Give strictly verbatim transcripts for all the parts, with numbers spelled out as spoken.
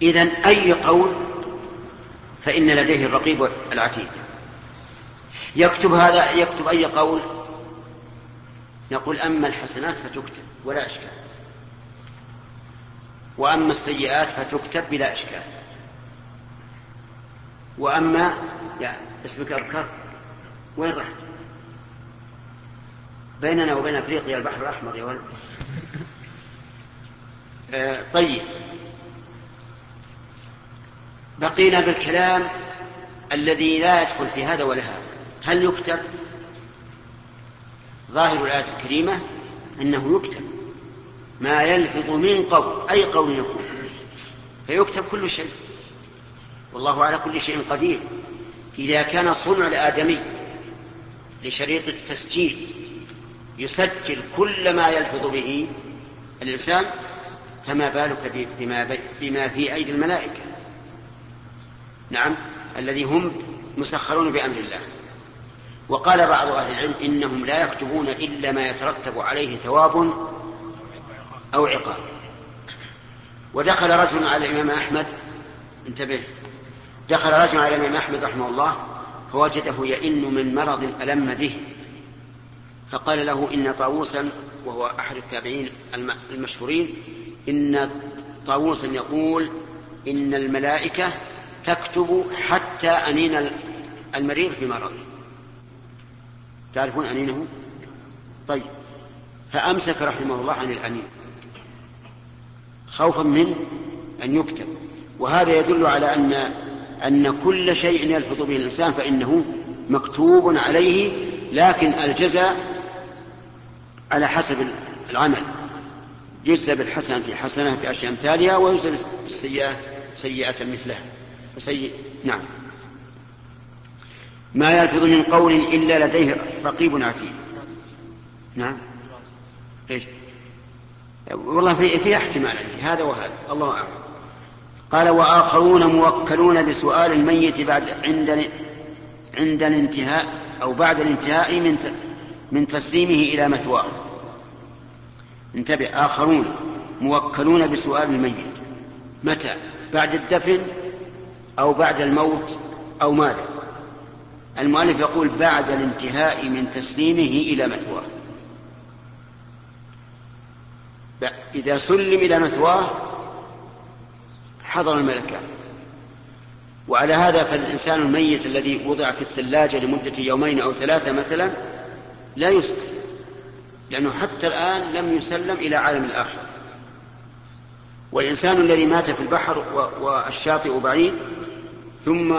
إذن أي قول فإن لديه الرقيب العتيد. يكتب هذا يكتب أي قول، نقول أما الحسنات فتكتب ولا إشكال، وأما السيئات فتكتب بلا إشكال، وأما يا اسمك أبكر وين رحت؟ بيننا وبين أفريقيا البحر الأحمر يا ولد. آه طيب، بقينا بالكلام الذي لا يدخل في هذا ولا هذا. هل يكتب؟ ظاهر الآية الكريمة أنه يكتب ما يلفظ من قول، أي قول يكون، فيكتب كل شيء، والله على كل شيء قدير. إذا كان صنع الآدمي لشريط التسجيل يسجل كل ما يلفظ به الإنسان، فما بالك بما, بما في أيدي الملائكة، نعم، الذي هم مسخرون بأمر الله. وقال بعض أهل العلم إنهم لا يكتبون إلا ما يترتب عليه ثواب أو عقاب. ودخل رجل على الإمام أحمد، انتبه، دخل رجل على الإمام أحمد رحمه الله فوجده يئن من مرض ألم به، فقال له إن طاووسا، وهو أحد التابعين المشهورين، إن طاووسا يقول إن الملائكة تكتب حتى أنين المريض في مرضه. تعرفون أنينه؟ طيب، فأمسك رحمه الله عن الأنين خوفا من أن يكتب. وهذا يدل على أن أن كل شيء يلفظ به الإنسان فإنه مكتوب عليه، لكن الجزاء على حسب العمل، يجزى بالحسنة حسنة بعشر أمثالها، ويجزى بالسيئة سيئة مثلها. سيئ... نعم. ما يلفظ من قول إلا لديه رقيب عتيد. نعم. إيش؟ والله في, في احتمال عندي هذا وهذا، الله أعلم. قال وآخرون موكلون بسؤال الميت بعد عند عند الانتهاء أو بعد الانتهاء من من تسليمه إلى مثواه. انتبه، آخرون موكلون بسؤال الميت، متى؟ بعد الدفن أو بعد الموت أو ماذا؟ المؤلف يقول بعد الانتهاء من تسليمه إلى مثواه. إذا سلم إلى مثواه حضر الملكان. وعلى هذا فالإنسان الميت الذي وضع في الثلاجة لمدة يومين أو ثلاثة مثلا لا يسلم، لأنه حتى الآن لم يسلم إلى عالم الآخرة. والإنسان الذي مات في البحر والشاطئ بعيد ثم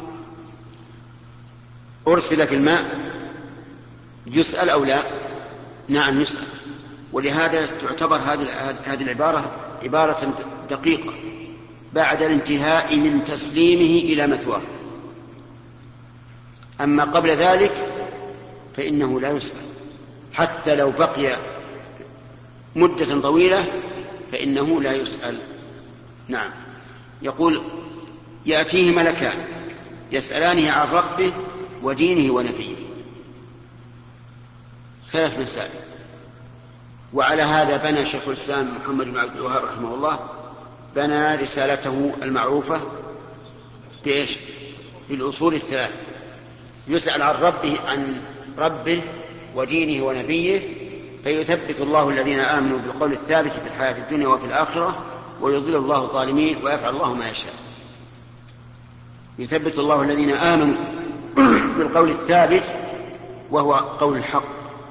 أرسل في الماء يسأل أو لا؟ نعم يسأل. ولهذا تعتبر هذه العبارة عبارة دقيقة، بعد الانتهاء من تسليمه إلى مثواه. أما قبل ذلك فإنه لا يسأل، حتى لو بقي مدة طويلة فإنه لا يسأل. نعم. يقول يأتيه ملكان يسألانه عن ربه ودينه ونبيه، ثلاث مسائل. وعلى هذا بنى شيخ الإسلام محمد بن عبد الوهاب رحمه الله بنى رسالته المعروفة بإيش؟ بالأصول الثلاث. يسأل عن ربه عن ربه ودينه ونبيه، فيثبت الله الذين آمنوا بالقول الثابت في الحياة الدنيا وفي الآخرة، ويضل الله الظالمين ويفعل الله ما يشاء. يثبت الله الذين آمنوا بالقول الثابت وهو قول الحق،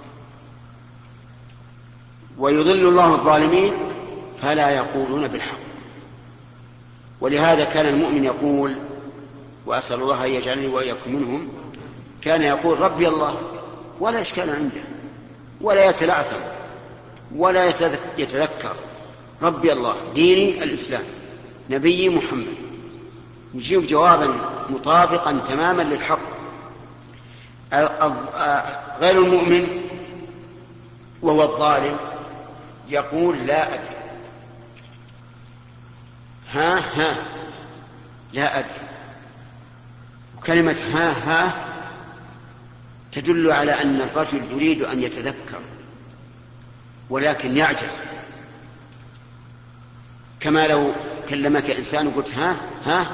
ويضل الله الظالمين فلا يقولون بالحق. ولهذا كان المؤمن يقول، وأسأل الله أن يجعلني وإياكم منهم، كان يقول ربي الله ولا إشكال عنده ولا يتلعثم ولا يتذكر، ربي الله، ديني الإسلام، نبي محمد، يجيب جوابا مطابقا تماما للحق. غير المؤمن وهو الظالم يقول لا أدري، ها ها لا أدري. وكلمة ها ها تدل على أن الرجل يريد أن يتذكر ولكن يعجز، كما لو كلمك إنسان وقلت ها ها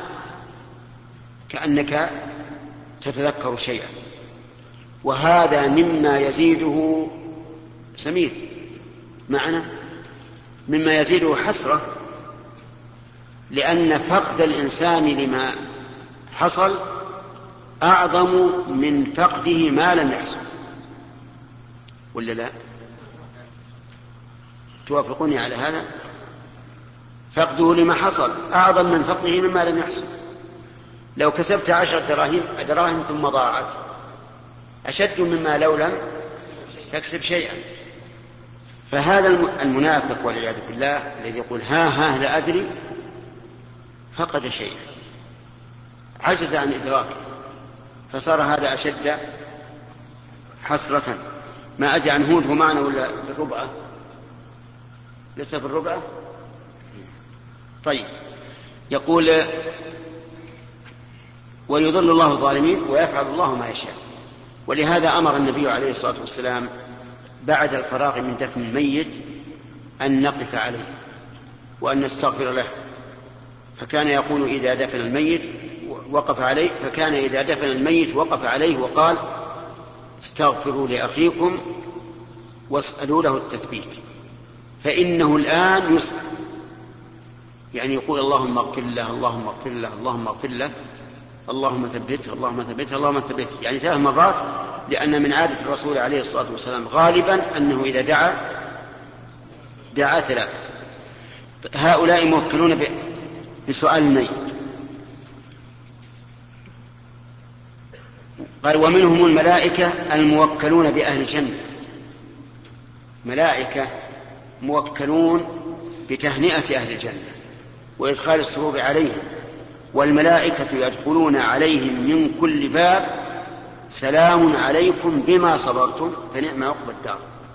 كأنك تتذكر شيئا. وهذا مما يزيده سمير معنى مما يزيده حسرة، لأن فقد الإنسان لما حصل أعظم من فقده ما لم يحصل، ولا لا؟ توافقوني على هذا؟ فقده لما حصل أعظم من فقده مما لم يحصل. لو كسبت عشرة دراهم دراهم ثم ضاعت أشد مما لو لم تكسب شيئا. فهذا المنافق والعياذ بالله الذي يقول ها ها لا أدري فقد شيئا، عجز عن إدراكه، فصار هذا أشد حسرة. ما أدري عن هود هو معنا ولا بالربعة؟ ليس بالربعة. طيب، يقول ويضل الله الظالمين ويفعل الله ما يشاء. ولهذا أمر النبي عليه الصلاة والسلام بعد الفراغ من دفن الميت أن نقف عليه وأن نستغفر له، فكان يقول إذا دفن الميت وقف عليه فكان إذا دفن الميت وقف عليه وقال استغفروا لأخيكم واسألوا له التثبيت فإنه الآن يسأل. يعني يقول اللهم اغفر له اللهم اغفر له اللهم اغفر له اللهم ثبته اللهم ثبته اللهم ثبته، يعني ثلاث مرات، لأن من عادة الرسول عليه الصلاة والسلام غالبا أنه إذا دعا دعا ثلاثة. هؤلاء موكلون بسؤال الميت. قال ومنهم الملائكة الموكلون بأهل الجنة، ملائكة موكلون بتهنئة أهل الجنة وإدخال السرور عليهم، والملائكة يدخلون عليهم من كل باب سلام عليكم بما صبرتم فنعم عقبى الدار.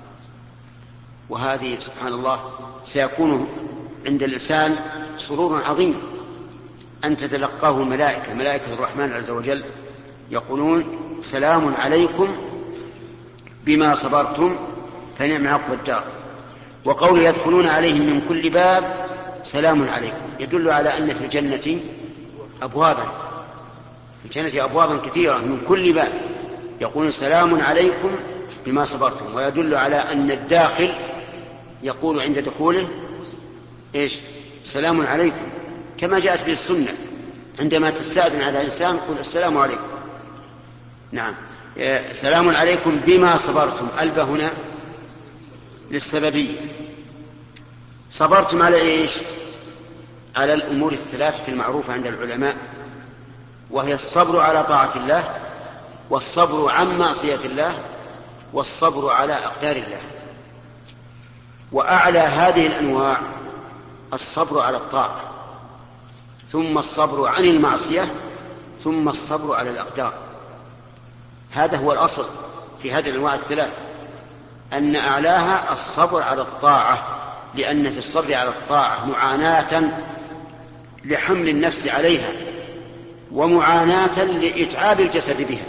وهذه سبحان الله سيكون عند الإنسان سرور عظيم أن تتلقاه الملائكة، ملائكة الرحمن عز وجل، يقولون سلام عليكم بما صبرتم فنعم عقبى الدار. وقول يدخلون عليهم من كل باب سلام عليكم يدل على أن في الجنة أبوابا، في الجنة أبوابا كثيرة من كل باب يقول سلام عليكم بما صبرتم، ويدل على أن الداخل يقول عند دخوله إيش؟ سلام عليكم، كما جاءت به السنة عندما تستأذن على إنسان قل السلام عليكم. نعم، سلام عليكم بما صبرتم، ألبى هنا للسببية. صبرتم على إيش؟ على الأمور الثلاثة المعروفة عند العلماء، وهي الصبر على طاعة الله، والصبر عن معصية الله، والصبر على أقدار الله. وأعلى هذه الأنواع الصبر على الطاعة، ثم الصبر عن المعصية، ثم الصبر على الأقدار. هذا هو الأصل في هذه الأنواع الثلاث، أن أعلاها الصبر على الطاعة، لأن في الصبر على الطاعة معاناة لحمل النفس عليها ومعاناة لإتعاب الجسد بها.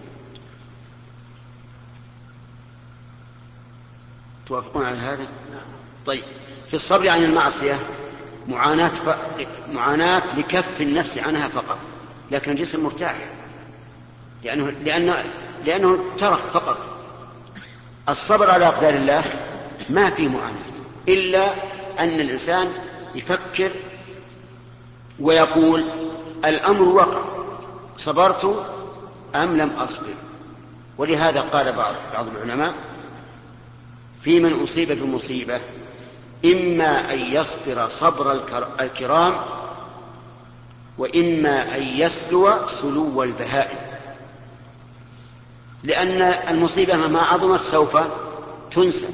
توافقون على هذا؟ طيب، في الصبر عن المعصية معاناة, ف... معاناة لكف النفس عنها فقط، لكن الجسم مرتاح لأنه, لأنه... لأنه ترك فقط. الصبر على أقدار الله ما في معاناة، إلا أن الإنسان يفكر ويقول الأمر وقع، صبرت أم لم أصبر. ولهذا قال بعض بعض العلماء في من أصيب بمصيبة إما أن يصبر صبر الكرام، وإما أن يسلو سلو البهائم، لأن المصيبة مهما عظمت سوف تنسى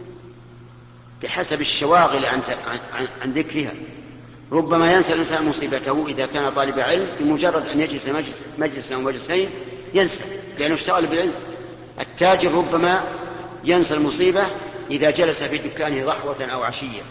بحسب الشواغل عن, عن, عن ذكرها. ربما ينسى الإنسان مصيبته إذا كان طالب علم، بمجرد أن يجلس مجلس مجلسا أو مجلسين ينسى لأنه اشتغل بالعلم. التاجر ربما ينسى المصيبة إذا جلس في دكانه ضحوة أو عشية،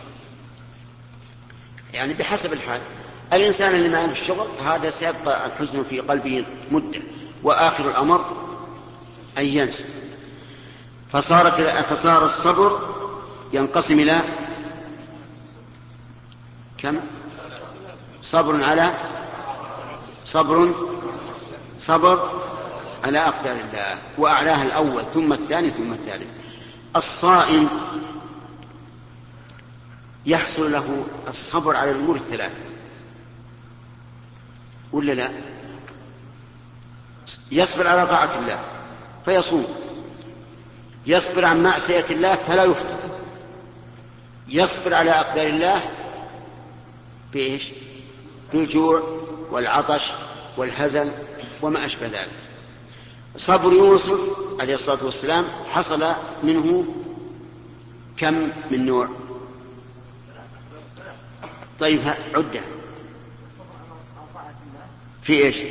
يعني بحسب الحال. الإنسان اللي معه في الشغل هذا سيبقى الحزن في قلبه مدة، وآخر الأمر أن ينسى. فصارت فصار الصبر ينقسم إلى كم؟ صبر على صبر صبر على أقدار الله، وأعلاها الأول ثم الثاني ثم الثالث. الصائم يحصل له الصبر على الأمور الثلاثة ولا لا؟ يصبر على طاعة الله فيصوم، يصبر عن معصية الله فلا يفطر، يصبر على أقدار الله بإيش؟ بالجوع والعطش والهزل وما أشبه ذلك. صبر يوسف عليه الصلاة والسلام حصل منه كم من نوع؟ طيب عدة في إيش؟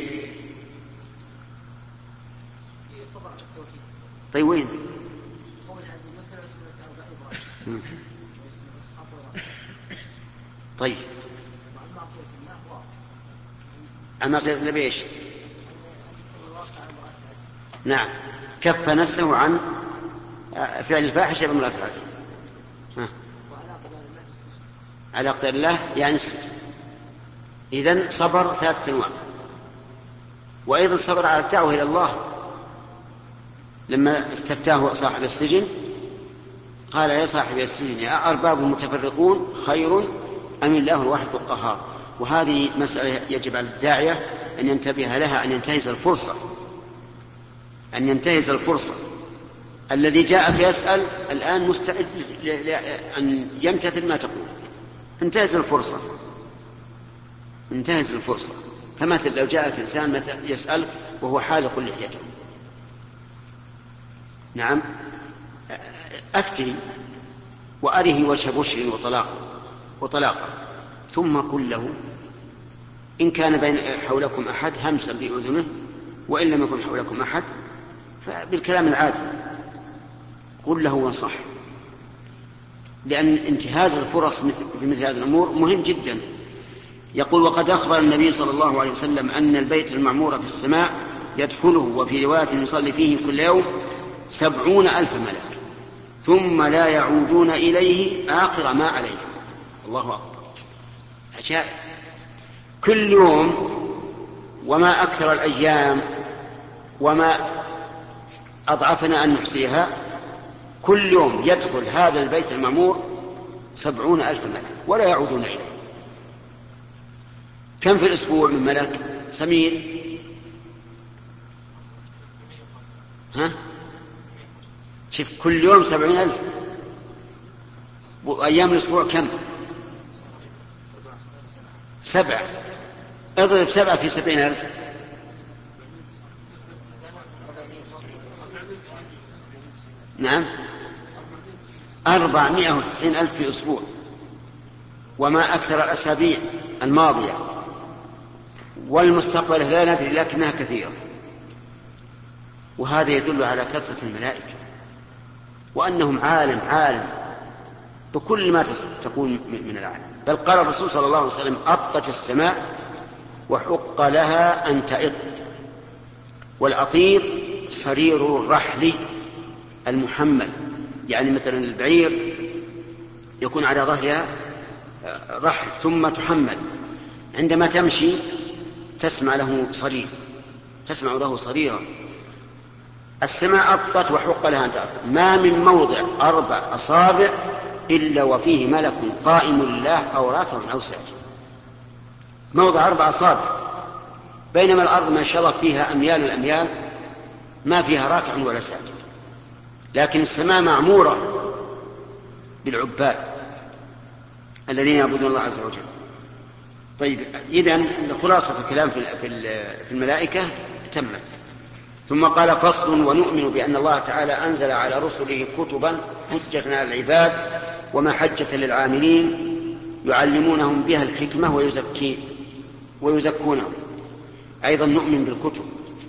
طيب وين؟ طيب عن معصية الله بإيش؟ نعم، كف نفسه عن فعل الفاحشة بامرأة العزيز. على أقدار الله يعني السجن. إذن صبر ثلاثة أنواع. وأيضا صبر على الدعوة إلى الله، لما استفتاه صاحب السجن قال يا صاحب السجن أأرباب متفرقون خير أم الله الواحد القهار. وهذه مسألة يجب على الداعية أن ينتبه لها، أن ينتهز الفرصة أن ينتهز الفرصة الذي جاءك يسأل الآن مستعد أن يمتثل ما تقول. انتهز الفرصة انتهز الفرصة فمثل لو جاءك إنسان يسأل وهو حالق لحيته، نعم أفتي وأره وجه بشر وطلاق وطلاقا، ثم قل له إن كان بين حولكم أحد همسا بأذنه، وإن لم يكن حولكم أحد فبالكلام العادي قل له وانصح، لأن انتهاز الفرص في مثل هذه الأمور مهم جدا. يقول وقد أخبر النبي صلى الله عليه وسلم أن البيت المعمور في السماء يدخله وفي رواية يصلي فيه كل يوم سبعون ألف ملك ثم لا يعودون إليه آخر ما عليه. الله أكبر، عجائب. كل يوم، وما أكثر الأيام وما أضعفنا أن نحصيها، كل يوم يدخل هذا البيت المعمور سبعون ألف ملك ولا يعودون إليه. كم في الأسبوع من ملك سمير؟ ها؟ شوف كل يوم سبعين ألف، وأيام الأسبوع كم؟ سبعة. اضرب سبعة في سبعين ألف، نعم أربعمائة وتسعين ألف في أسبوع، وما أكثر الأسابيع الماضية والمستقبلة لا ندري لكنها كثيرة. وهذا يدل على كثرة الملائكة وأنهم عالم عالم بكل ما تكون من العالم. بل قال الرسول صلى الله عليه وسلم أطت السماء وحق لها أن تئط. والعطيط صرير الرحل المحمل، يعني مثلا البعير يكون على ظهرها رحل ثم تحمل، عندما تمشي تسمع له صرير تسمع له صريرا. السماء أطت وحق لها أن تأط، ما من موضع أربع أصابع إلا وفيه ملك قائم لله أو راكع أو ساجد. موضع أربع أصابع، بينما الأرض ما شاء الله فيها أميال الأميال ما فيها راكع ولا ساجد، لكن السماء معمورة بالعباد الذين يعبدون الله عز وجل. طيب إذن خلاصة الكلام في الملائكة تمت. ثم قال فصل ونؤمن بأن الله تعالى أنزل على رسله كتبا حجة على العباد ومحجة للعاملين يعلمونهم بها الحكمة ويزكي ويزكونهم. أيضا نؤمن بالكتب،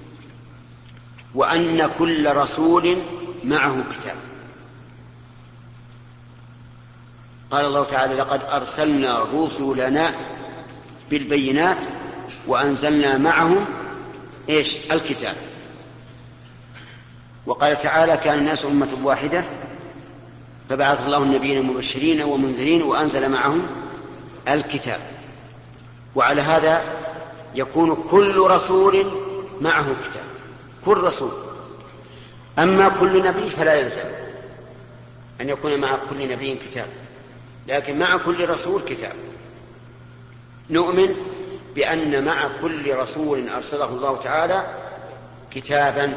وأن كل رسول معه كتاب. قال الله تعالى لقد أرسلنا رسلنا بالبينات وأنزلنا معهم إيش؟ الكتاب. وقال تعالى كان الناس أمة واحدة فبعث الله النبيين مبشرين ومنذرين وأنزل معهم الكتاب. وعلى هذا يكون كل رسول معه كتاب، كل رسول. أما كل نبي فلا يلزم أن يكون مع كل نبي كتاب، لكن مع كل رسول كتاب. نؤمن بأن مع كل رسول أرسله الله تعالى كتابا،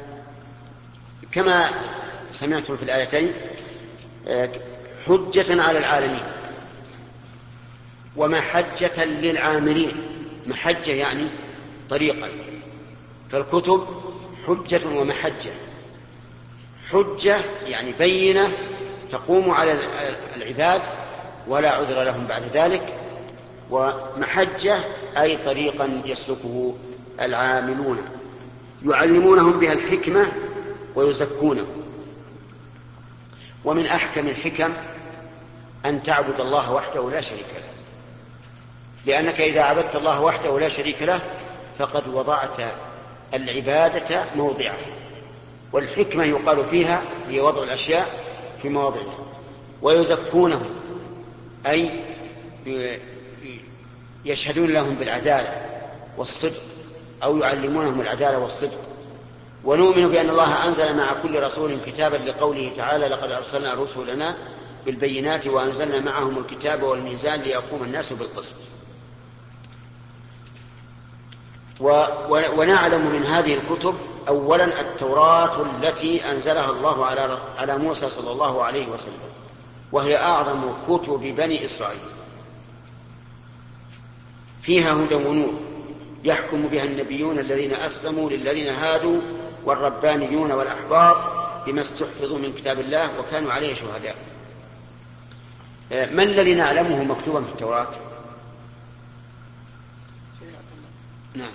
كما سمعتم في الآيتين حجة على العالمين ومحجة للعاملين. محجة يعني طريقا، فالكتب حجة ومحجة. حجة يعني بينة تقوم على العباد ولا عذر لهم بعد ذلك، ومحجة أي طريقا يسلكه العاملون يعلمونهم بها الحكمة ويزكونهم. ومن أحكم الحكم أن تعبد الله وحده لا شريك له، لأنك إذا عبدت الله وحده لا شريك له فقد وضعت العبادة موضعه. والحكمة يقال فيها هي وضع الأشياء في مواضعها. ويزكونهم أي يشهدون لهم بالعدالة والصدق، أو يعلمونهم العدالة والصدق. ونؤمن بأن الله أنزل مع كل رسول كتابا لقوله تعالى: لقد أرسلنا رسلنا بالبينات وأنزلنا معهم الكتاب والميزان ليقوم الناس بالقسط. ونعلم من هذه الكتب أولا التوراة التي أنزلها الله على على موسى صلى الله عليه وسلم، وهي أعظم كتب بني إسرائيل، فيها هدى ونور يحكم بها النبيون الذين أسلموا للذين هادوا والربانيون والأحبار بما استحفظوا من كتاب الله وكانوا عليه شهداء. ما الذي نعلمه مكتوبا في التوراة؟ نعم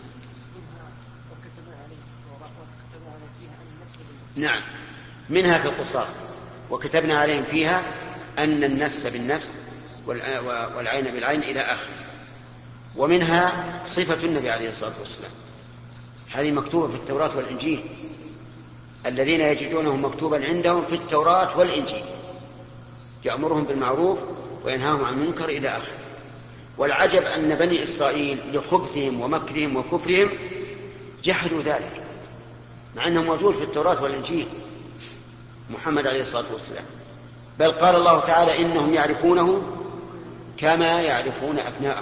نعم منها في القصاص: وكتبنا عليهم فيها أن النفس بالنفس والعين بالعين إلى آخره. ومنها صفة النبي عليه الصلاة والسلام، هذه مكتوبة في التوراة والإنجيل، الذين يجدونه مكتوبا عندهم في التوراة والإنجيل يأمرهم بالمعروف وينهاهم عن المنكر إلى آخره. والعجب أن بني إسرائيل لخبثهم ومكرهم وكفرهم جحدوا ذلك، مع أنه موجود في التوراة والإنجيل محمد عليه الصلاة والسلام. بل قال الله تعالى: إنهم يعرفونه كما يعرفون أبناءهم.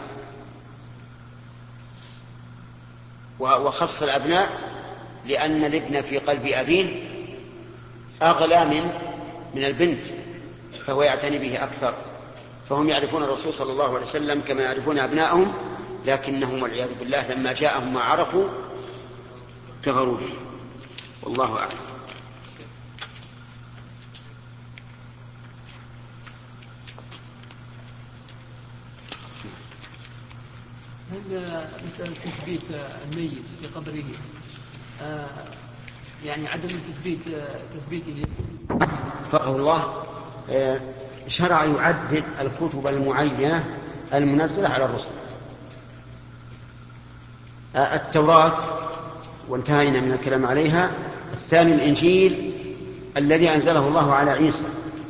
وخص الأبناء لأن الابن في قلب أبيه أغلى من من البنت، فهو يعتني به أكثر. فهم يعرفون الرسول صلى الله عليه وسلم كما يعرفون أبناءهم، لكنهم والعياذ بالله لما جاءهم ما عرفوا كفروا به. والله أعلم. هل مسألة تثبيت الميت في قبره آه يعني عدم التثبيت تثبيته فقه الله آه شرع يعدد الكتب المعينة المنزلة على الرسل. آه التوراة وانتهينا من الكلام عليها. الثاني الإنجيل الذي أنزله الله على عيسى،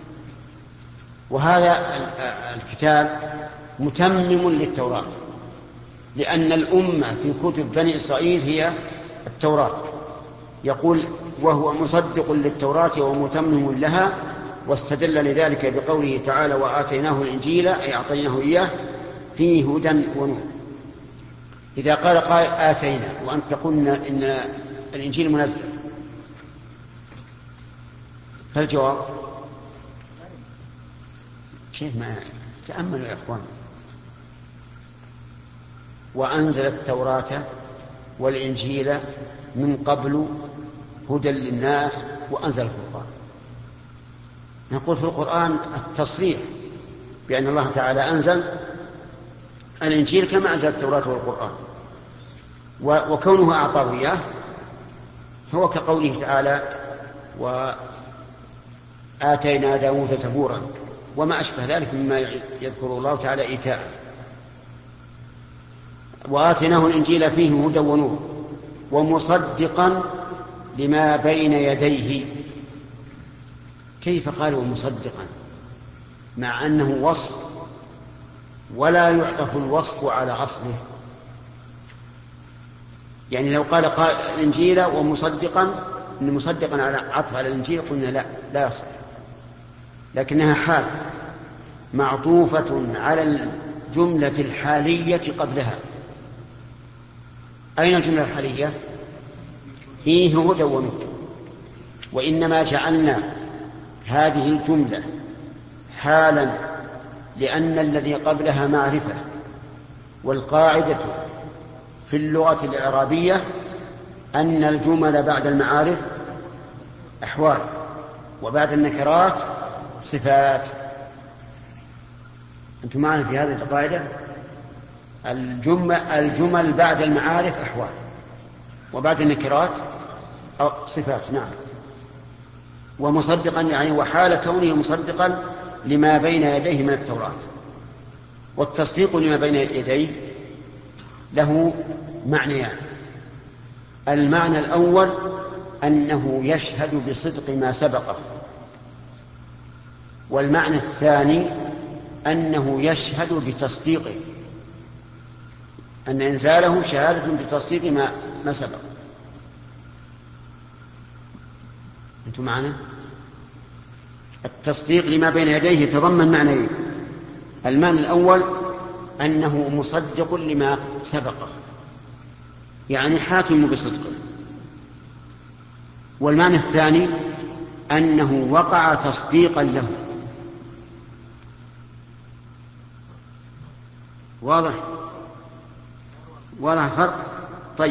وهذا الكتاب متمم للتوراة، لأن الأمة في كتب بني إسرائيل هي التوراة. يقول: وهو مصدق للتوراة ومتمم لها. واستدل لذلك بقوله تعالى: وآتيناه الإنجيل أي أعطيناه إياه فيه هدى ونور. إذا قال قائل آتينا وأنت تقول إن الإنجيل منزل، فالجواب كيف؟ ما تأملوا يا أخوان. وأنزل التوراة والإنجيل من قبل هدى للناس وأنزل القرآن. نقول في القرآن التصريح بأن الله تعالى أنزل الإنجيل كما أنزل التوراة والقرآن، وكونه أعطاه إياه هو كقوله تعالى: وآتينا داود زبورا، وما أشبه ذلك مما يذكر الله تعالى إيتاء. وآتيناه الإنجيل فيه هدى ونور ومصدقا لما بين يديه. كيف قالوا مصدقا مع أنه وصف ولا يعطف الوصف على أصله. يعني لو قال قال الإنجيل ومصدقا إن مصدقا على عطف على الإنجيل قلنا لا لا يصح، لكنها حال معطوفة على الجملة الحالية قبلها. أين الجملة الحالية؟ فيه هدى ونور. وإنما جعلنا هذه الجملة حالا لأن الذي قبلها معرفة، والقاعدة في اللغة الإعرابية أن الجمل بعد المعارف أحوال، وبعد النكرات صفات. أنتم معنا في هذه القاعدة؟ الجمل, الجمل بعد المعارف أحوال، وبعد النكرات أو صفات. نعم. ومصدقا يعني وحال كونه مصدقا لما بين يديه من التوراة. والتصديق لما بين يديه له معنيان. المعنى الأول أنه يشهد بصدق ما سبقه، والمعنى الثاني أنه يشهد بتصديقه، أن إنزاله شهادة بتصديق ما, ما سبق. أنتم معنا؟ التصديق لما بين يديه يتضمن معنيين. المعنى الأول أنه مصدق لما سبقه، يعني حاكم بصدقه. والمعنى الثاني أنه وقع تصديقا له. واضح؟ واضح الفرق؟ طيب،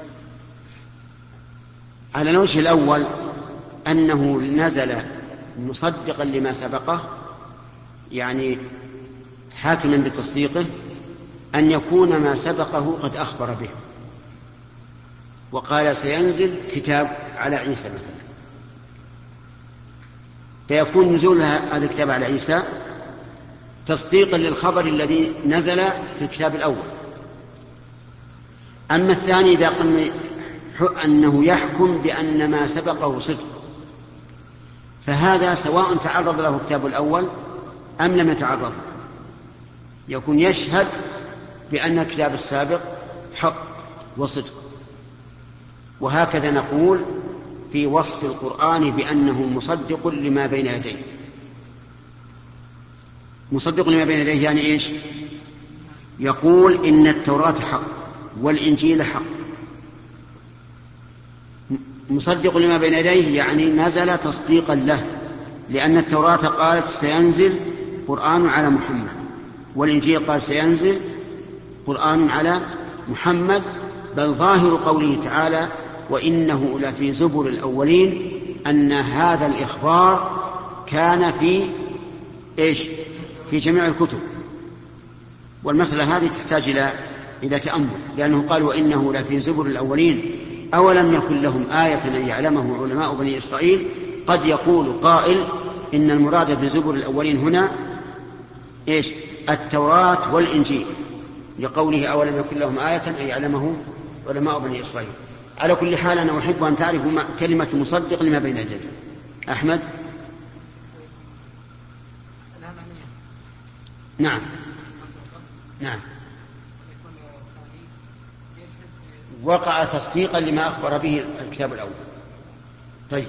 على الوجه الأول أنه نزل مصدقا لما سبقه، يعني حاكما بتصديقه، أن يكون ما سبقه قد أخبر به، وقال سينزل كتاب على عيسى مثلا، فيكون نزول هذا الكتاب على عيسى تصديقا للخبر الذي نزل في الكتاب الأول. أما الثاني إذا قلنا أنه يحكم بأن ما سبقه صدق، فهذا سواء تعرض له الكتاب الأول أم لم يتعرض، يكون يشهد بأن الكتاب السابق حق وصدق. وهكذا نقول في وصف القرآن بأنه مصدق لما بين يديه. مصدق لما بين يديه يعني إيش؟ يقول إن التوراة حق والإنجيل حق. مصدق لما بين يديه يعني نزل تصديقا له، لأن التوراة قالت سينزل قرآن على محمد، والإنجيل قال سينزل قرآن على محمد. بل ظاهر قوله تعالى وإنه لفي زبر الأولين أن هذا الإخبار كان في إيش؟ في جميع الكتب. والمسألة هذه تحتاج إلى إلى تأمل، لأنه قال وإنه لفي زبر الأولين أولم يكن لهم آية أن يعلمه علماء بني إسرائيل. قد يقول قائل إن المراد بزبر الأولين هنا إيش؟ التوراة والإنجيل، لقوله أولم يكن لهم آية أن يعلمه علماء بني إسرائيل. على كل حال أنا أحب أن تعرفوا كلمة مصدق لما بين يديه. أحمد؟ نعم نعم، وقع تصديقا لما أخبر به الكتاب الأول. طيب،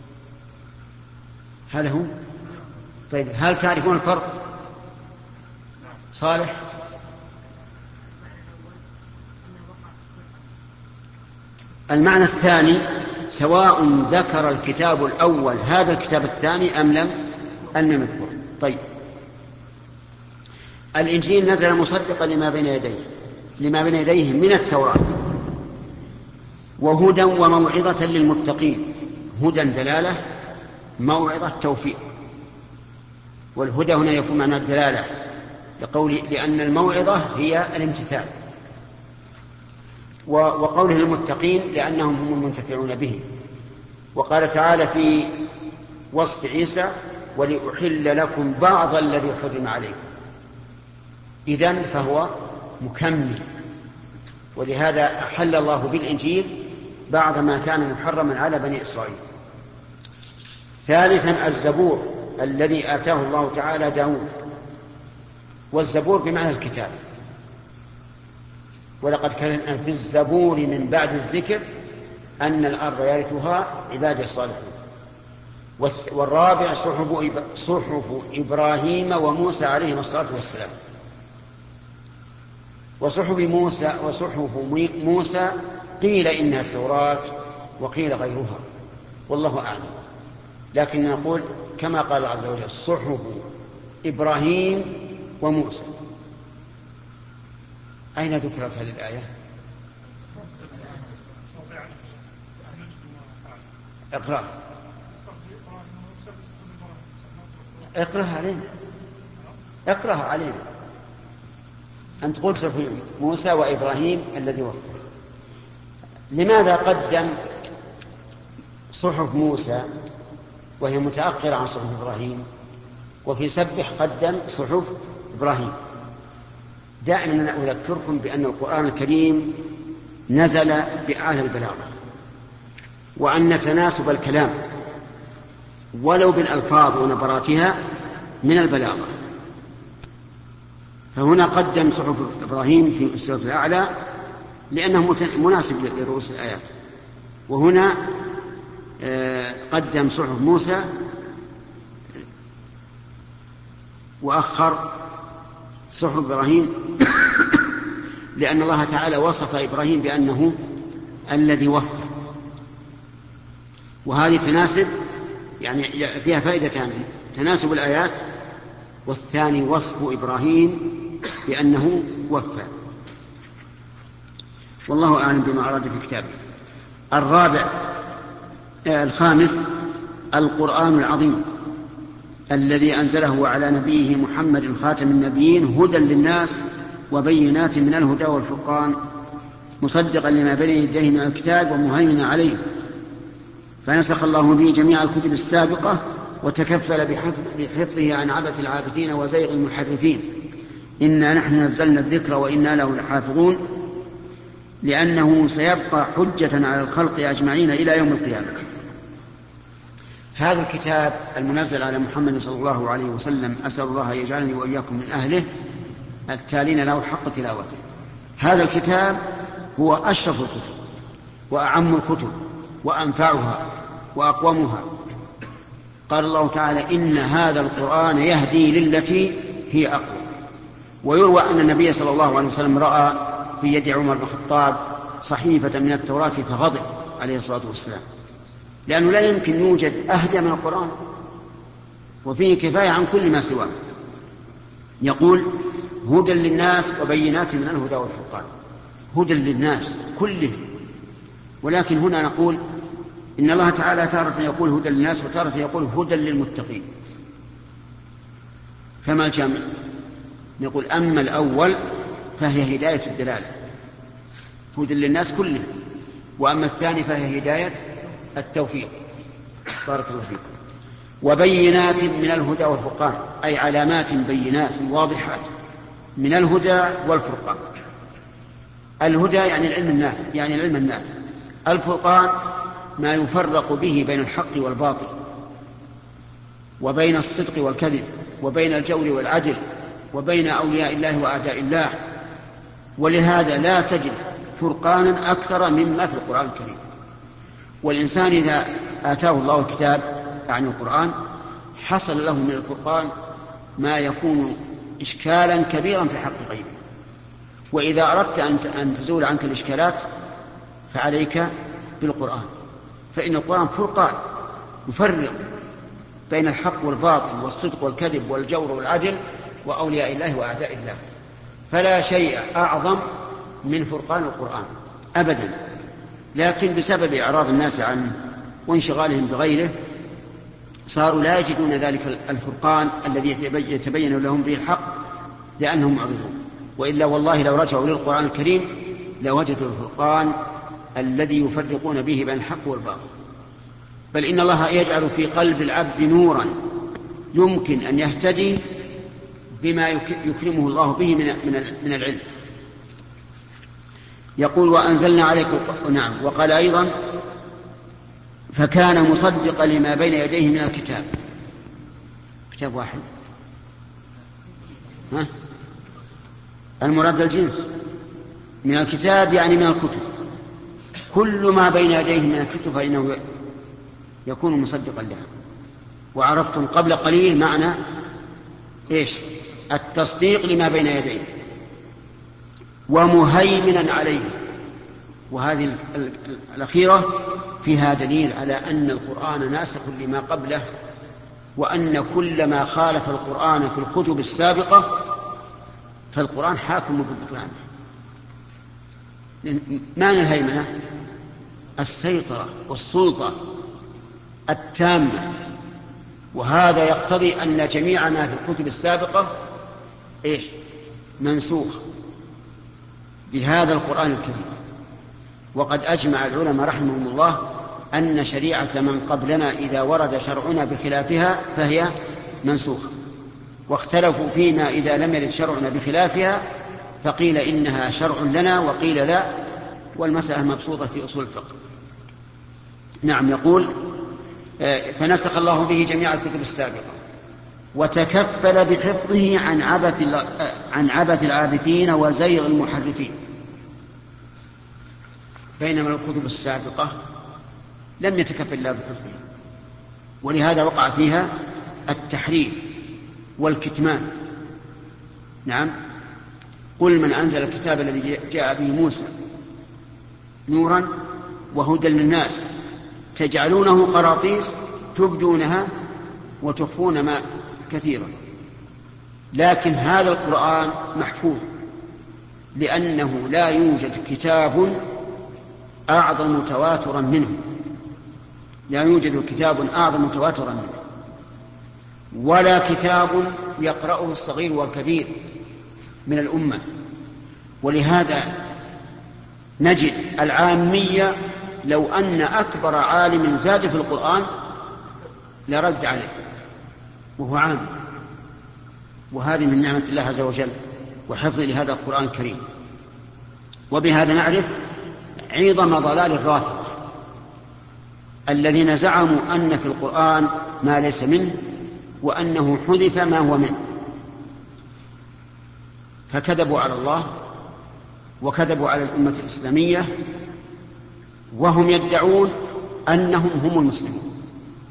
هذا هو. طيب، هل تعرفون الفرق؟ صالح؟ المعنى الثاني سواء ذكر الكتاب الأول هذا الكتاب الثاني أم لم أم لم يذكره. طيب، الإنجيل نزل مصدقا لما بين يديه لما بين يديه من التوراة، وهدى وموعظة للمتقين. هدى دلالة، موعظة توفيق. والهدى هنا يكون معنى الدلالة لقوله لأن الموعظة هي الامتثال، وقوله للمتقين لأنهم هم المنتفعون به. وقال تعالى في وصف عيسى ولأحل لكم بعض الذي حرم عليكم. إذن فهو مكمل، ولهذا أحل الله بالإنجيل بعد ما كان محرما على بني إسرائيل. ثالثا الزبور الذي آتاه الله تعالى داود، والزبور بمعنى الكتاب. ولقد كان في الزبور من بعد الذكر أن الأرض يرثها عبادي الصالحون. والرابع صحف إبراهيم وموسى عليهم الصلاة والسلام. وصحف موسى وصحف موسى قيل إنها التوراة وقيل غيرها، والله أعلم، لكن نقول كما قال الله عز وجل صحف إبراهيم وموسى. أين ذكرت هذه الآية؟ اقرأ اقرأها علينا اقرأها علينا. أنت قلت صحف موسى وإبراهيم الذي وفى. لماذا قدم صحف موسى وهي متأخرة عن صحف إبراهيم، وفي سبح قدم صحف إبراهيم؟ دائما أنا أذكركم بأن القرآن الكريم نزل بأعلى البلاغة، وأن تناسب الكلام ولو بالألفاظ ونبراتها من البلاغة. فهنا قدم صحف إبراهيم في السورة الأعلى لأنه مناسب لرؤوس الآيات، وهنا قدم صحف موسى وأخر صحف إبراهيم لأن الله تعالى وصف إبراهيم بأنه الذي وفى. وهذه تناسب يعني فيها فائدتان: تناسب الآيات، والثاني وصف إبراهيم بأنه وفى. والله أعلم بما أراد في كتابه. الرابع آه الخامس القرآن العظيم الذي أنزله على نبيه محمد خاتم النبيين هدى للناس وبينات من الهدى والفرقان مصدقا لما بين يديه من الكتاب ومهيمنا عليه، فنسخ الله به جميع الكتب السابقة وتكفل بحفظه عن عبث العابثين وزيغ المحرفين. إنا نحن نزلنا الذكر وإنا له لحافظون، لأنه سيبقى حجة على الخلق أجمعين إلى يوم القيامة. هذا الكتاب المنزل على محمد صلى الله عليه وسلم أسأل الله يجعلني وإياكم من أهله التالين له حق تلاوته. هذا الكتاب هو أشرف الكتب وأعم الكتب وأنفعها وأقومها. قال الله تعالى إن هذا القرآن يهدي للتي هي أقوى. ويروى أن النبي صلى الله عليه وسلم رأى في يد عمر بن الخطاب صحيفة من التوراة فغضب عليه الصلاة والسلام، لأنه لا يمكن يوجد أهدى من القرآن، وفيه كفاية عن كل ما سواه. يقول هدى للناس وبينات من الهدى والفرقان، هدى للناس كلهم. ولكن هنا نقول إن الله تعالى تارة يقول هدى للناس وتارة يقول هدى للمتقين، فما الجامع؟ نقول أما الأول فهي هداية الدلالة هدى للناس كلهم، وأما الثاني فهي هداية التوفيق. بارك الله فيكم. وبينات من الهدى والفرقان أي علامات بينات واضحات من الهدى والفرقان. الهدى يعني العلم النافع، يعني العلم النافع. الفرقان ما يفرق به بين الحق والباطل، وبين الصدق والكذب، وبين الجور والعدل، وبين أولياء الله وأعداء الله. ولهذا لا تجد فرقانا أكثر مما في القرآن الكريم. والإنسان إذا آتاه الله الكتاب يعني القرآن حصل له من الفرقان ما يكون إشكالا كبيرا في حق غيره. وإذا أردت أن تزول عنك الإشكالات فعليك بالقرآن، فإن القرآن فرقان يفرق بين الحق والباطل والصدق والكذب والجور والعدل وأولياء الله وأعداء الله. فلا شيء أعظم من فرقان القرآن أبدا، لكن بسبب إعراض الناس عنه وانشغالهم بغيره صاروا لا يجدون ذلك الفرقان الذي يتبين لهم به الحق لأنهم معرضون. وإلا والله لو رجعوا للقرآن الكريم لوجدوا الفرقان الذي يفرقون به بين الحق والباطل. بل إن الله يجعل في قلب العبد نورا يمكن أن يهتدي بما يكرمه الله به من العلم. يقول وأنزلنا عليك. نعم. وقال أيضا فكان مصدقا لما بين يديه من الكتاب. كتاب واحد ها؟ المراد الجنس من الكتاب يعني من الكتب، كل ما بين يديه من الكتب فإنه يكون مصدقا لها. وعرفتم قبل قليل معنى إيش؟ التصديق لما بين يديه ومهيمنا عليه. وهذه الأخيرة فيها دليل على أن القرآن ناسخ لما قبله، وأن كل ما خالف القرآن في الكتب السابقة فالقرآن حاكم بالبطلان. معنى الهيمنة السيطرة والسلطة التامة، وهذا يقتضي أن جميع ما في الكتب السابقة إيش؟ منسوخ بهذا القرآن الكريم. وقد أجمع العلماء رحمهم الله أن شريعة من قبلنا إذا ورد شرعنا بخلافها فهي منسوخة، واختلفوا فيما إذا لم يرد شرعنا بخلافها فقيل إنها شرع لنا وقيل لا، والمسألة مبسوطة في أصول الفقه. نعم، يقول فنسخ الله به جميع الكتب السابقة وتكفل بحفظه عن عبث عن عبث العابثين وزيغ المحرفين. بينما الكتب السابقة لم يتكفل الله بحفظها، ولهذا وقع فيها التحريف والكتمان. نعم، قل من أنزل الكتاب الذي جاء به موسى نورا وهدى للناس تجعلونه قراطيس تبدونها وتخفون ما كثيرا. لكن هذا القرآن محفوظ، لأنه لا يوجد كتاب أعظم تواترا منه، لا يوجد كتاب أعظم تواترا منه، ولا كتاب يقرأه الصغير والكبير من الأمة. ولهذا نجد العامية لو أن أكبر عالم زاد في القرآن لرد عليه وهو عام، وهذه من نعمة الله عز وجل وحفظ لهذا القرآن الكريم. وبهذا نعرف عظم ضلال الرافضة الذين زعموا أن في القرآن ما ليس منه وأنه حذف ما هو منه، فكذبوا على الله وكذبوا على الأمة الإسلامية، وهم يدعون أنهم هم المسلمون.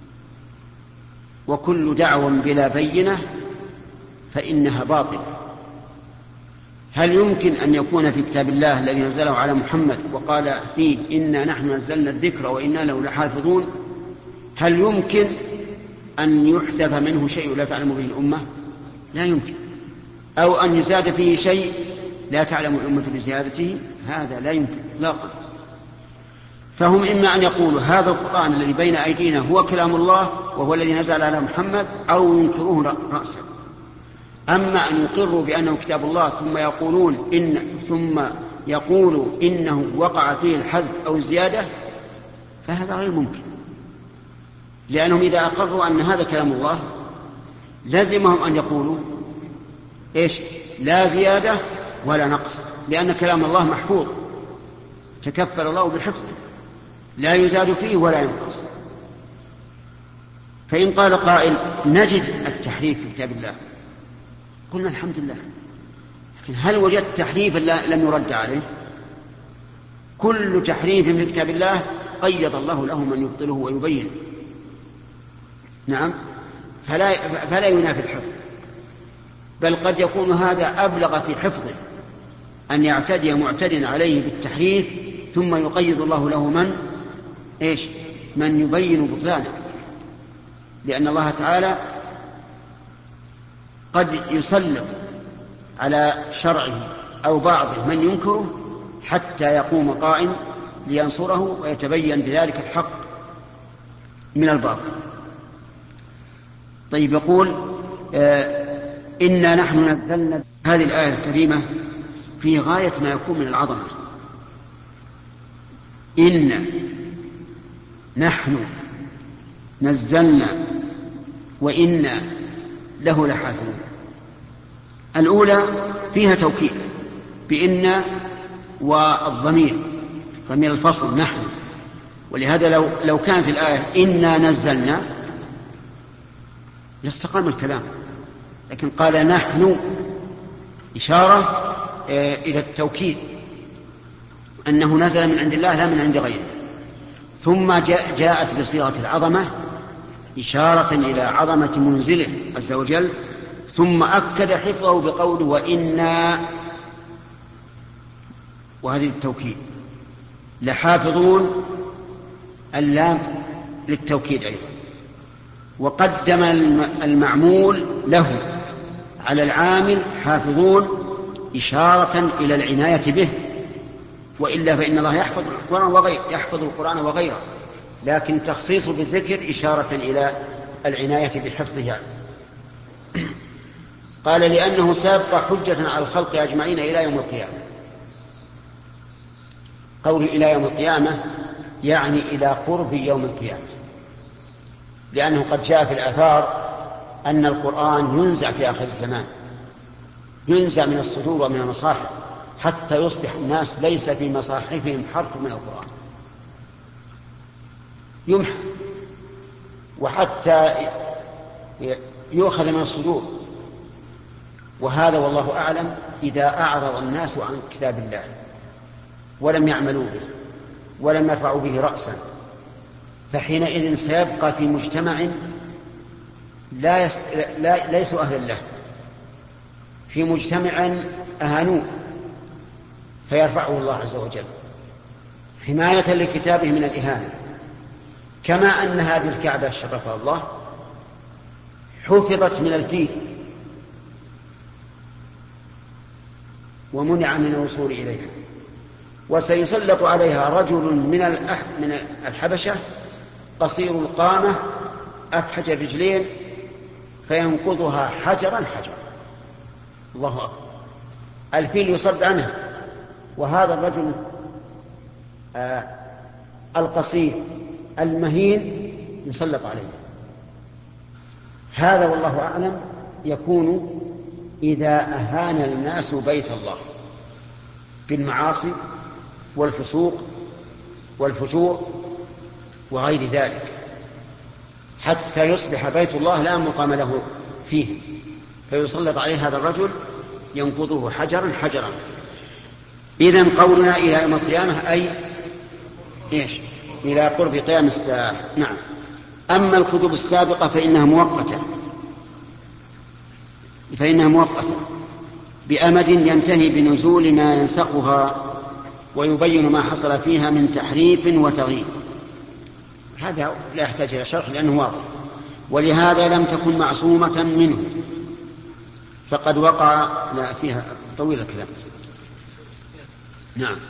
وكل دعوة بلا بينة فإنها باطلة. هل يمكن أن يكون في كتاب الله الذي نزله على محمد وقال فيه إنا نحن نزلنا الذكر وإنا له لحافظون، هل يمكن أن يحذف منه شيء لا تعلم به الأمة؟ لا يمكن. أو أن يزاد فيه شيء لا تعلم الأمة بزيادته؟ هذا لا يمكن إطلاقا. فهم إما أن يقولوا هذا القرآن الذي بين أيدينا هو كلام الله وهو الذي نزل على محمد، أو ينكروه رأسا. أما أن يقروا بأنه كتاب الله ثم يقولون إن ثم يقولوا إنه وقع فيه الحذف أو الزيادة فهذا غير ممكن، لأنهم إذا أقروا أن هذا كلام الله لازمهم أن يقولوا إيش؟ لا زيادة ولا نقص، لأن كلام الله محفوظ تكفل الله بحفظه لا يزاد فيه ولا ينقص. فإن قال قائل نجد التحريف في كتاب الله، قلنا الحمد لله، لكن هل وجدت تحريف لم يرد عليه؟ كل تحريف في كتاب الله قيض الله له من يبطله ويبين. نعم، فلا, فلا ينافي الحفظ، بل قد يكون هذا أبلغ في حفظه أن يعتدي معتد عليه بالتحريف ثم يقيض الله له من إيش؟ من يبين بطلانه، لأن الله تعالى قد يسلط على شرعه أو بعضه من ينكره حتى يقوم قائم لينصره ويتبين بذلك الحق من الباطل. طيب، يقول آه إنا نحن نزلنا. هذه الآية الكريمة في غاية ما يكون من العظمة. إنا نحن نزلنا وإنا له لحافظون. الأولى فيها توكيد بإن والضمير ضمير الفصل نحن، ولهذا لو, لو كانت الآية إنا نزلنا لاستقام الكلام، لكن قال نحن إشارة إلى التوكيد أنه نزل من عند الله لا من عند غيره، ثم جاءت بصيغة العظمة إشارة إلى عظمة منزله عز وجل، ثم أكد حفظه بقوله وإنا، وهذه التوكيد، لحافظون اللام للتوكيد أيضا، وقدم المعمول له على العامل حافظون إشارة إلى العناية به، وإلا فإن الله يحفظ القرآن وغيره يحفظ القرآن وغيره، لكن تخصيص بالذكر إشارة إلى العناية بحفظه. قال لأنه سابق حجة على الخلق أجمعين إلى يوم القيامة. قوله إلى يوم القيامة يعني إلى قرب يوم القيامة، لأنه قد جاء في الآثار أن القرآن ينزع في آخر الزمان، ينزع من الصدور ومن المصاحف حتى يصبح الناس ليس في مصاحفهم حرف من القرآن، يمحى، وحتى يؤخذ من الصدور. وهذا والله أعلم إذا أعرض الناس عن كتاب الله ولم يعملوا به ولم يرفعوا به رأسا، فحينئذ سيبقى في مجتمع لا, يست... لا ليسوا أهلا له، في مجتمع أهانوه فيرفعه الله عز وجل حماية لكتابه من الإهانة. كما أن هذه الكعبة شرفها الله حفظت من الفيل ومنع من الوصول إليها، وسيسلط عليها رجل من من الحبشة قصير القامة أفحج الرجلين فينقضها حجرا حجرا. الله أكبر. الفيل يصد عنها، وهذا الرجل آه القصير المهين يسلط عليه. هذا والله أعلم يكون إذا أهان الناس بيت الله بالمعاصي والفسوق والفجور وغير ذلك، حتى يصبح بيت الله لا مقام له فيه، فيسلط عليه هذا الرجل ينقضه حجرا حجرا. إذن قولنا إلى يوم القيامة أي إيش؟ إلى قرب قيام الساعة. نعم. أما الكتب السابقة فإنها مؤقتة فإنها مؤقتة بأمد ينتهي بنزول ما ينسخها ويبين ما حصل فيها من تحريف وتغيير. هذا لا يحتاج إلى شرح لأنه واضح. ولهذا لم تكن معصومة منه، فقد وقع لا فيها طويل الكلام. نعم.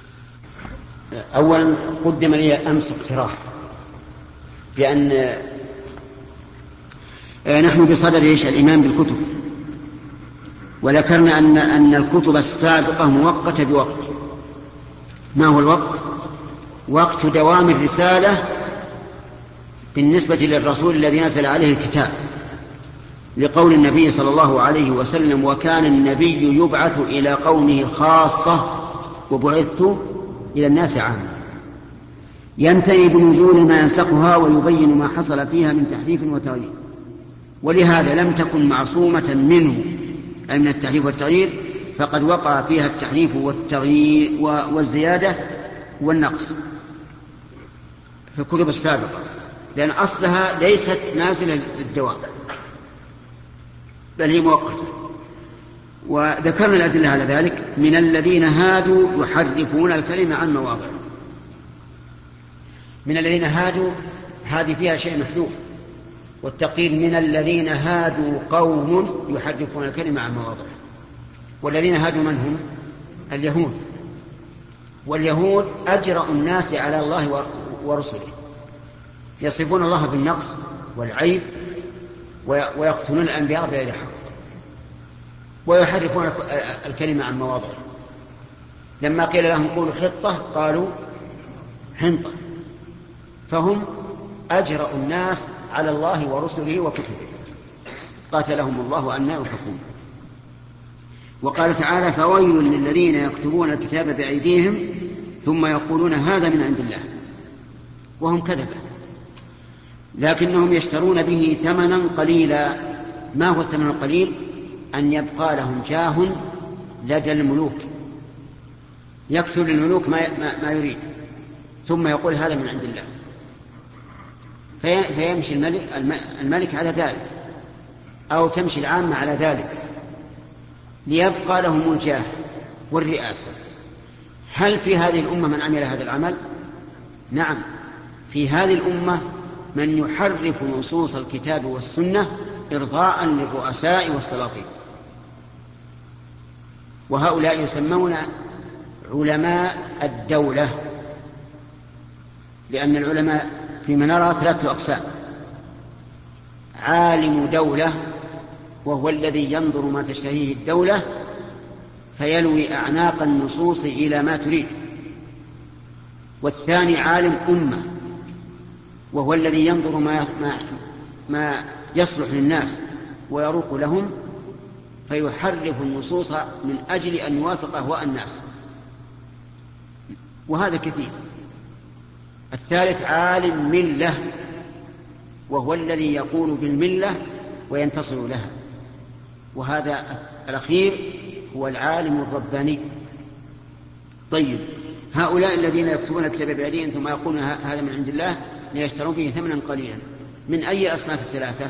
أولا قدم لي أمس اقتراح بأن نحن بصدد إيش الإيمان بالكتب، وذكرنا أن أن الكتب السابقة مؤقتة بوقت. ما هو الوقت؟ وقت دوام الرسالة بالنسبة للرسول الذي نزل عليه الكتاب، لقول النبي صلى الله عليه وسلم: وكان النبي يبعث إلى قومه خاصة وبعثت إلى الناس عامة. ينتهي بنزول ما ينسخها ويبين ما حصل فيها من تحريف وتغيير. ولهذا لم تكن معصومة منه أي من التحريف والتغيير، فقد وقع فيها التحريف والتغيير والزيادة والنقص في الكتب السابقة، لأن أصلها ليست نازلة للدوام بل هي مؤقتة. وذكرنا الأدلة على ذلك: من الذين هادوا يحرفون الكلمة عن مواضعه. من الذين هادوا هذه فيها شيء محذوف، والتقدير من الذين هادوا قوم يحرفون الكلمة عن مواضعه. والذين هادوا من هم؟ اليهود. واليهود أجرأ الناس على الله ورسله، يصفون الله بالنقص والعيب ويقتلون الأنبياء بغير حق ويحرفون الكلمة عن مواضعه. لما قيل لهم قولوا حطة قالوا حنطة، فهم أجرأ الناس على الله ورسله وكتبه، قاتلهم الله أن يؤفكون. وقال تعالى: فويل للذين يكتبون الكتاب بأيديهم ثم يقولون هذا من عند الله وهم كذبة، لكنهم يشترون به ثمنا قليلا. ما هو الثمن القليل؟ أن يبقى لهم جاه لدى الملوك، يكتب للملوك ما ما يريد ثم يقول هذا من عند الله، فيمشي الملك, الملك على ذلك، أو تمشي العامة على ذلك ليبقى لهم الجاه والرئاسة. هل في هذه الأمة من عمل هذا العمل؟ نعم، في هذه الأمة من يحرف نصوص الكتاب والسنة إرضاء للرؤساء والسلاطين، وهؤلاء يسمون علماء الدولة، لأن العلماء فيما نرى ثلاثة أقسام: عالم دولة وهو الذي ينظر ما تشتهيه الدولة فيلوي أعناق النصوص إلى ما تريد، والثاني عالم أمة وهو الذي ينظر ما, ما, ما يصلح للناس ويروق لهم فيحرف النصوص من أجل أن يوافق أهواء الناس، وهذا كثير. الثالث عالم ملة وهو الذي يقول بالملة وينتصر لها، وهذا الأخير هو العالم الرباني. طيب، هؤلاء الذين يكتبون الكتاب بأيديهم ثم يقولون هذا من عند الله ليشتروا به ثمنا قليلا، من أي أصناف الثلاثة؟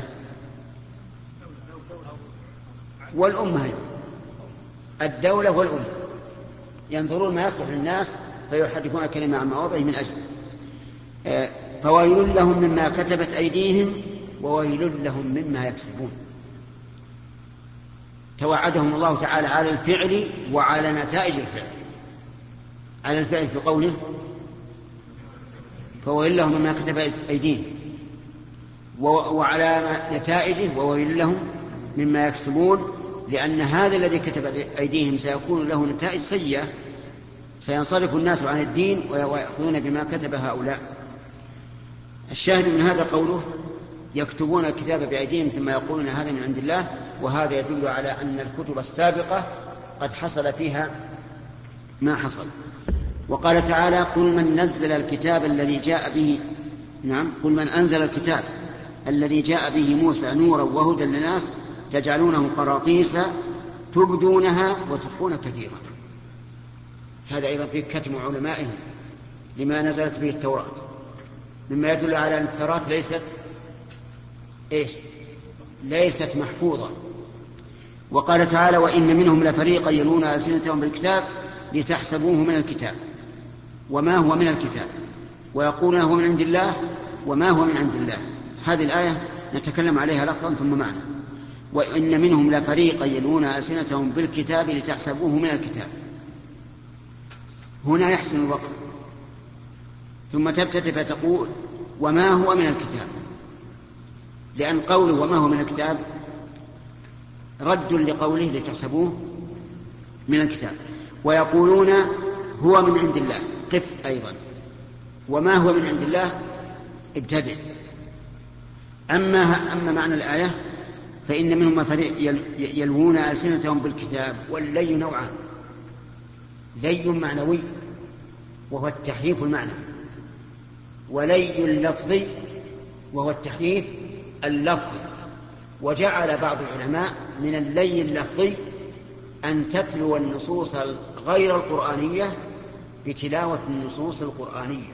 والأمة هذه، الدولة والأمة، ينظرون ما يصلح للناس فيحرفون الكلمة عن مواضعه من أجل. فويل لهم مما كتبت أيديهم وويل لهم مما يكسبون. توعدهم الله تعالى على الفعل وعلى نتائج الفعل. على الفعل في قوله فويل لهم مما كتبت أيديهم، وعلى نتائجه وويل لهم مما يكسبون، لأن هذا الذي كتب أيديهم سيكون له نتائج سيئة، سينصرف الناس عن الدين ويأخذون بما كتب هؤلاء. الشاهد من هذا قوله يكتبون الكتاب بأيديهم ثم يقولون هذا من عند الله، وهذا يدل على أن الكتب السابقة قد حصل فيها ما حصل. وقال تعالى قل من نزل الكتاب الذي جاء به نعم قل من أنزل الكتاب الذي جاء به موسى نورا وهدى للناس تجعلونه قراطيس تبدونها وتخفون كثيرا. هذا أيضا فيه كتم علمائهم لما نزلت به التوراة، مما يدل على أن التوراة ليست إيش؟ ليست محفوظة. وقال تعالى وإن منهم لفريقا يلون ألسنتهم بالكتاب لتحسبوه من الكتاب وما هو من الكتاب ويقولون هو من عند الله وما هو من عند الله. هذه الآية نتكلم عليها لفظا ثم معنى. وإن منهم لفريقا يلون ألسنتهم بالكتاب لتحسبوه من الكتاب، هنا يحسن الوقت، ثم تبتدئ فتقول وما هو من الكتاب، لأن قوله وما هو من الكتاب رد لقوله لتحسبوه من الكتاب. ويقولون هو من عند الله، قف أيضا، وما هو من عند الله ابتدئ. أما, أما معنى الآية فإن منهم فريق يلوون ألسنتهم بالكتاب، واللي نوعان: لي معنوي وهو التحريف المعنوي، ولي اللفظي وهو التحريف اللفظي. وجعل بعض العلماء من اللي اللفظي أن تتلو النصوص غير القرآنية بتلاوة النصوص القرآنية،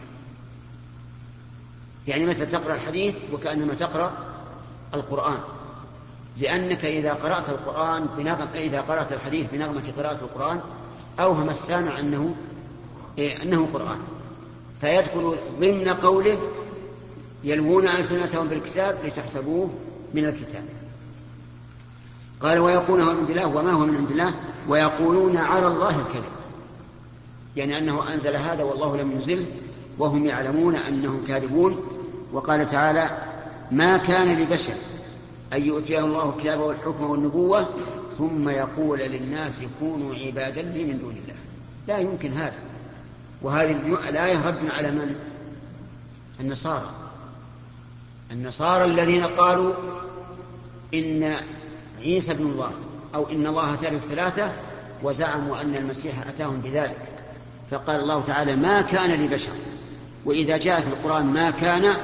يعني مثل تقرأ الحديث وكأنما تقرأ القرآن، لأنك إذا قرأت القرآن بنغم إذا قرأت الحديث بنغمة قراءة القرآن أوهم السامع أنه إيه؟ أنه قرآن، فيدخل ضمن قوله يلوون ألسنتهم بالكتاب لتحسبوه من الكتاب. قال ويقولون هو من عند الله وما هو من عند الله ويقولون على الله الكذب، يعني أنه أنزل هذا والله لم ينزله وهم يعلمون أنهم كاذبون. وقال تعالى ما كان لبشر أن يؤتيه الله الكتاب والحكم والنبوة ثم يقول للناس كونوا عبادا لي من دون الله، لا يمكن هذا. وهذه الآية رد على من؟ النصارى النصارى الذين قالوا إن عيسى ابن الله أو إن الله ثالث ثلاثة، وزعموا أن المسيح أتاهم بذلك. فقال الله تعالى ما كان لبشر، وإذا جاء في القرآن ما كان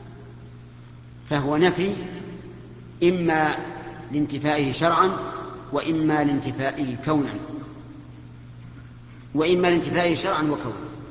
فهو نفي إما لانتفائه شرعا وإما لانتفائه كونا وإما لانتفائه شرعا وكونا.